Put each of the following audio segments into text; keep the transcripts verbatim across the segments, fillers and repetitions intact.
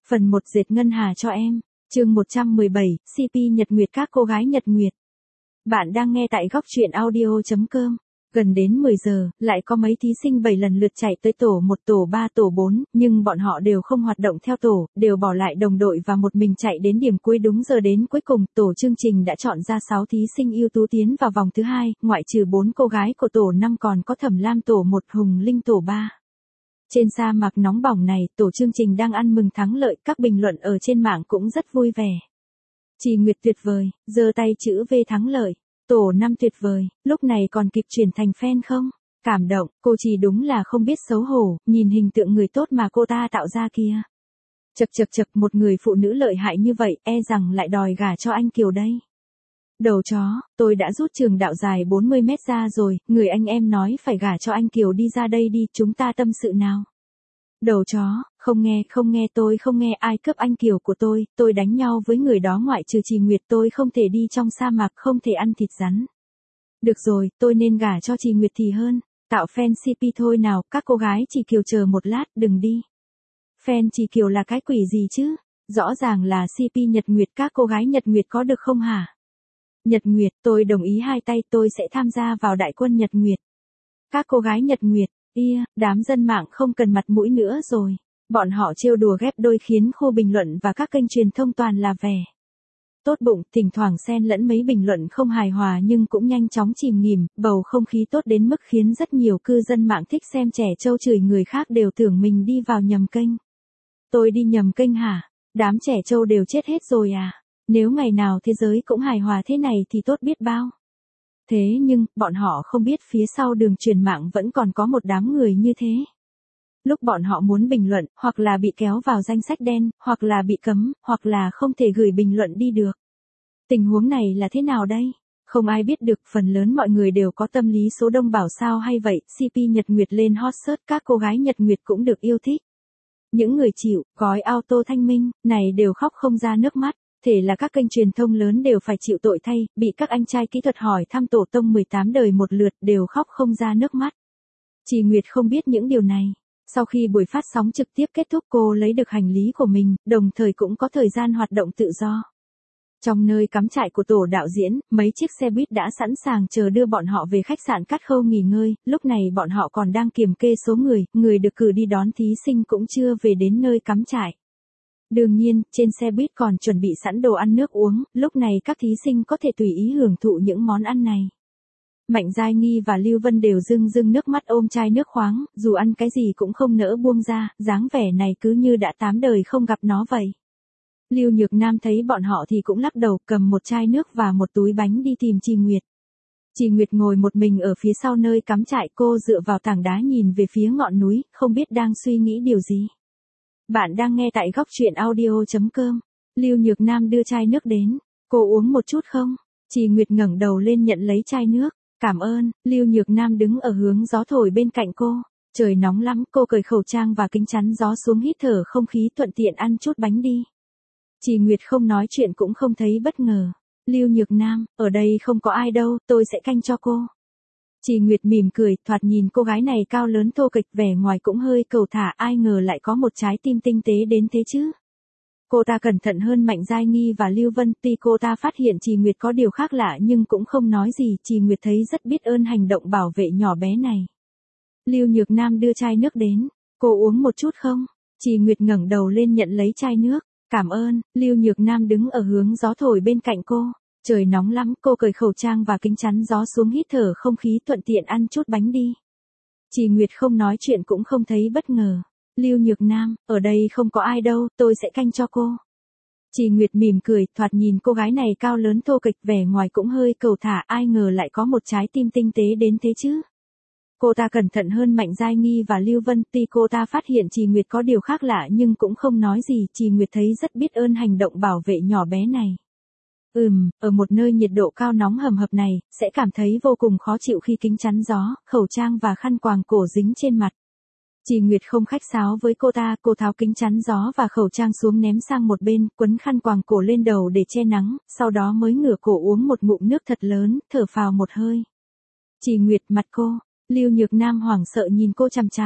Phần một dệt ngân hà cho em. Chương một trăm mười bảy, xê pê Nhật Nguyệt các cô gái Nhật Nguyệt. Bạn đang nghe tại góc truyện audio chấm com. Gần đến mười giờ, lại có mấy thí sinh bảy lần lượt chạy tới tổ một, tổ ba, tổ bốn, nhưng bọn họ đều không hoạt động theo tổ, đều bỏ lại đồng đội và một mình chạy đến điểm cuối đúng giờ đến cuối cùng. Tổ chương trình đã chọn ra sáu thí sinh ưu tú tiến vào vòng thứ hai, ngoại trừ bốn cô gái của tổ năm còn có Thẩm Lam tổ một, Hùng Linh tổ ba. Trên sa mạc nóng bỏng này, tổ chương trình đang ăn mừng thắng lợi, các bình luận ở trên mạng cũng rất vui vẻ. Trì Nguyệt tuyệt vời, giơ tay chữ V thắng lợi. Tổ năm tuyệt vời, lúc này còn kịp chuyển thành fan không? Cảm động, cô Trì đúng là không biết xấu hổ, nhìn hình tượng người tốt mà cô ta tạo ra kia. Chật chật chật, một người phụ nữ lợi hại như vậy, e rằng lại đòi gả cho anh Kiều đây. Đầu chó, tôi đã rút trường đạo dài bốn mươi mét ra rồi, người anh em nói phải gả cho anh Kiều đi ra đây đi, chúng ta tâm sự nào. Đầu chó, không nghe, không nghe tôi không nghe ai cướp anh Kiều của tôi, tôi đánh nhau với người đó ngoại trừ Trì Nguyệt tôi không thể đi trong sa mạc, không thể ăn thịt rắn. Được rồi, tôi nên gả cho Trì Nguyệt thì hơn, tạo fan xê pê thôi nào, các cô gái Trì Kiều chờ một lát, đừng đi. Fan Trì Kiều là cái quỷ gì chứ, rõ ràng là xê pê Nhật Nguyệt, các cô gái Nhật Nguyệt có được không hả? Nhật Nguyệt, tôi đồng ý hai tay, tôi sẽ tham gia vào đại quân Nhật Nguyệt. Các cô gái Nhật Nguyệt, ia, đám dân mạng không cần mặt mũi nữa rồi. Bọn họ trêu đùa ghép đôi khiến khu bình luận và các kênh truyền thông toàn là vẻ tốt bụng, thỉnh thoảng xen lẫn mấy bình luận không hài hòa nhưng cũng nhanh chóng chìm nghỉm, bầu không khí tốt đến mức khiến rất nhiều cư dân mạng thích xem trẻ trâu chửi người khác đều tưởng mình đi vào nhầm kênh. Tôi đi nhầm kênh hả? Đám trẻ trâu đều chết hết rồi à? Nếu ngày nào thế giới cũng hài hòa thế này thì tốt biết bao. Thế nhưng, bọn họ không biết phía sau đường truyền mạng vẫn còn có một đám người như thế. Lúc bọn họ muốn bình luận, hoặc là bị kéo vào danh sách đen, hoặc là bị cấm, hoặc là không thể gửi bình luận đi được. Tình huống này là thế nào đây? Không ai biết được, phần lớn mọi người đều có tâm lý số đông bảo sao hay vậy, xê pê Nhật Nguyệt lên hot search, các cô gái Nhật Nguyệt cũng được yêu thích. Những người chịu, gói auto thanh minh, này đều khóc không ra nước mắt. Thể là các kênh truyền thông lớn đều phải chịu tội thay, bị các anh trai kỹ thuật hỏi thăm tổ tông mười tám đời một lượt đều khóc không ra nước mắt. Trì Nguyệt không biết những điều này. Sau khi buổi phát sóng trực tiếp kết thúc cô lấy được hành lý của mình, đồng thời cũng có thời gian hoạt động tự do. Trong nơi cắm trại của tổ đạo diễn, mấy chiếc xe buýt đã sẵn sàng chờ đưa bọn họ về khách sạn Cát Khâu nghỉ ngơi, lúc này bọn họ còn đang kiểm kê số người, người được cử đi đón thí sinh cũng chưa về đến nơi cắm trại. Đương nhiên, trên xe buýt còn chuẩn bị sẵn đồ ăn nước uống, lúc này các thí sinh có thể tùy ý hưởng thụ những món ăn này. Mạnh Giai Nghi và Lưu Vân đều rưng rưng nước mắt ôm chai nước khoáng, dù ăn cái gì cũng không nỡ buông ra, dáng vẻ này cứ như đã tám đời không gặp nó vậy. Lưu Nhược Nam thấy bọn họ thì cũng lắc đầu, cầm một chai nước và một túi bánh đi tìm Trì Nguyệt. Trì Nguyệt ngồi một mình ở phía sau nơi cắm trại, cô dựa vào tảng đá nhìn về phía ngọn núi, không biết đang suy nghĩ điều gì. Bạn đang nghe tại góc truyện audio chấm com. Lưu Nhược Nam đưa chai nước đến. Cô uống một chút không? Trì Nguyệt ngẩng đầu lên nhận lấy chai nước. Cảm ơn. Lưu Nhược Nam đứng ở hướng gió thổi bên cạnh cô. Trời nóng lắm, cô cởi khẩu trang và kính chắn gió xuống hít thở không khí, thuận tiện ăn chút bánh đi. Trì Nguyệt không nói chuyện cũng không thấy bất ngờ. Lưu Nhược Nam, ở đây không có ai đâu, tôi sẽ canh cho cô. Trì Nguyệt mỉm cười, thoạt nhìn cô gái này cao lớn thô kệch, vẻ ngoài cũng hơi cầu thả, ai ngờ lại có một trái tim tinh tế đến thế chứ. Cô ta cẩn thận hơn Mạnh Giai Nghi và Lưu Vân, tuy cô ta phát hiện Trì Nguyệt có điều khác lạ nhưng cũng không nói gì, Trì Nguyệt thấy rất biết ơn hành động bảo vệ nhỏ bé này. Lưu Nhược Nam đưa chai nước đến. Cô uống một chút không? Trì Nguyệt ngẩng đầu lên nhận lấy chai nước. Cảm ơn. Lưu Nhược Nam đứng ở hướng gió thổi bên cạnh cô. Trời nóng lắm, cô cởi khẩu trang và kính chắn gió xuống hít thở không khí, thuận tiện ăn chút bánh đi. Trì Nguyệt không nói chuyện cũng không thấy bất ngờ. Lưu Nhược Nam, ở đây không có ai đâu, tôi sẽ canh cho cô. Trì Nguyệt mỉm cười, thoạt nhìn cô gái này cao lớn thô kệch, vẻ ngoài cũng hơi cầu thả, ai ngờ lại có một trái tim tinh tế đến thế chứ. Cô ta cẩn thận hơn Mạnh Giai Nghi và Lưu Vân, tuy cô ta phát hiện Trì Nguyệt có điều khác lạ nhưng cũng không nói gì, Trì Nguyệt thấy rất biết ơn hành động bảo vệ nhỏ bé này. Ừm, ở một nơi nhiệt độ cao nóng hầm hập này, sẽ cảm thấy vô cùng khó chịu khi kính chắn gió, khẩu trang và khăn quàng cổ dính trên mặt. Trì Nguyệt không khách sáo với cô ta, cô tháo kính chắn gió và khẩu trang xuống ném sang một bên, quấn khăn quàng cổ lên đầu để che nắng, sau đó mới ngửa cổ uống một ngụm nước thật lớn, thở phào một hơi. Trì Nguyệt, mặt cô. Lưu Nhược Nam hoảng sợ nhìn cô chằm chằm.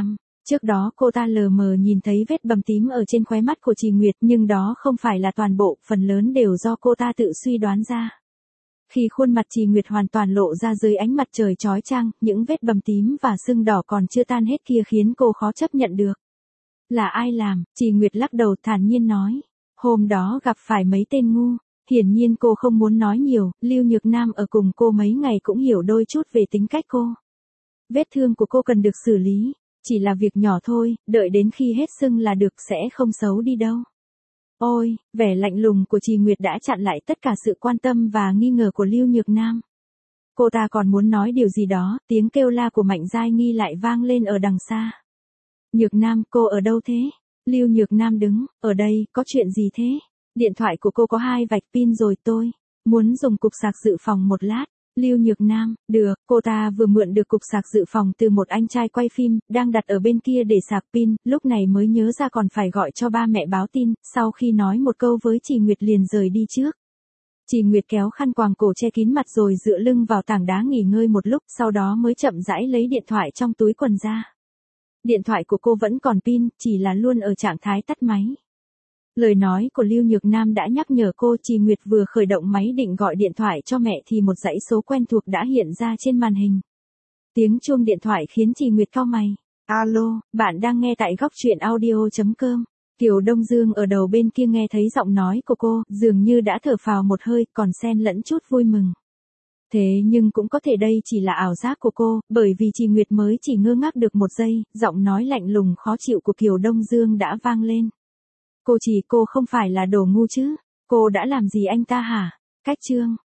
Trước đó cô ta lờ mờ nhìn thấy vết bầm tím ở trên khóe mắt của Trì Nguyệt, nhưng đó không phải là toàn bộ, phần lớn đều do cô ta tự suy đoán ra. Khi khuôn mặt Trì Nguyệt hoàn toàn lộ ra dưới ánh mặt trời chói chang, những vết bầm tím và sưng đỏ còn chưa tan hết kia khiến cô khó chấp nhận được. Là ai làm? Trì Nguyệt lắc đầu thản nhiên nói. Hôm đó gặp phải mấy tên ngu. Hiển nhiên cô không muốn nói nhiều, Lưu Nhược Nam ở cùng cô mấy ngày cũng hiểu đôi chút về tính cách cô. Vết thương của cô cần được xử lý, chỉ là việc nhỏ thôi, đợi đến khi hết sưng là được, sẽ không xấu đi đâu. Ôi, vẻ lạnh lùng của Trì Nguyệt đã chặn lại tất cả sự quan tâm và nghi ngờ của Lưu Nhược Nam. Cô ta còn muốn nói điều gì đó, tiếng kêu la của Mạnh Giai Nghi lại vang lên ở đằng xa. Nhược Nam, cô ở đâu thế? Lưu Nhược Nam đứng, ở đây, có chuyện gì thế? Điện thoại của cô có hai vạch pin rồi, tôi muốn dùng cục sạc dự phòng một lát. Lưu Nhược Nam, được, cô ta vừa mượn được cục sạc dự phòng từ một anh trai quay phim, đang đặt ở bên kia để sạc pin, lúc này mới nhớ ra còn phải gọi cho ba mẹ báo tin, sau khi nói một câu với Trì Nguyệt liền rời đi trước. Trì Nguyệt kéo khăn quàng cổ che kín mặt rồi dựa lưng vào tảng đá nghỉ ngơi một lúc, sau đó mới chậm rãi lấy điện thoại trong túi quần ra. Điện thoại của cô vẫn còn pin, chỉ là luôn ở trạng thái tắt máy. Lời nói của Lưu Nhược Nam đã nhắc nhở cô. Trì Nguyệt vừa khởi động máy định gọi điện thoại cho mẹ thì một dãy số quen thuộc đã hiện ra trên màn hình. Tiếng chuông điện thoại khiến Trì Nguyệt cau mày. Alo, bạn đang nghe tại góc truyện audio chấm com. Kiều Đông Dương ở đầu bên kia nghe thấy giọng nói của cô, dường như đã thở phào một hơi, còn xen lẫn chút vui mừng. Thế nhưng cũng có thể đây chỉ là ảo giác của cô, bởi vì Trì Nguyệt mới chỉ ngơ ngác được một giây, giọng nói lạnh lùng khó chịu của Kiều Đông Dương đã vang lên. Cô Trì, cô không phải là đồ ngu chứ? Cô đã làm gì anh ta hả? Cách chương